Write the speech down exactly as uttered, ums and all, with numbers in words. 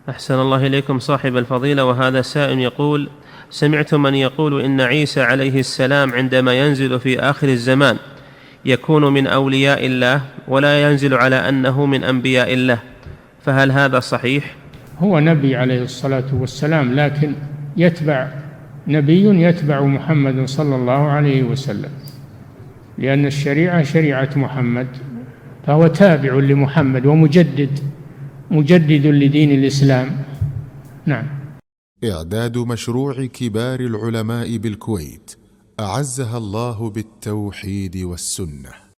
أحسن الله إليكم صاحب الفضيلة. وهذا سائل يقول: سمعت من يقول إن عيسى عليه السلام عندما ينزل في آخر الزمان يكون من أولياء الله ولا ينزل على أنه من أنبياء الله، فهل هذا صحيح؟ هو نبي عليه الصلاة والسلام، لكن يتبع نبي يتبع محمد صلى الله عليه وسلم، لأن الشريعة شريعة محمد، فهو تابع لمحمد ومجدد مجدد لدين الإسلام. نعم. إعداد مشروع كبار العلماء بالكويت أعزها الله بالتوحيد والسنة.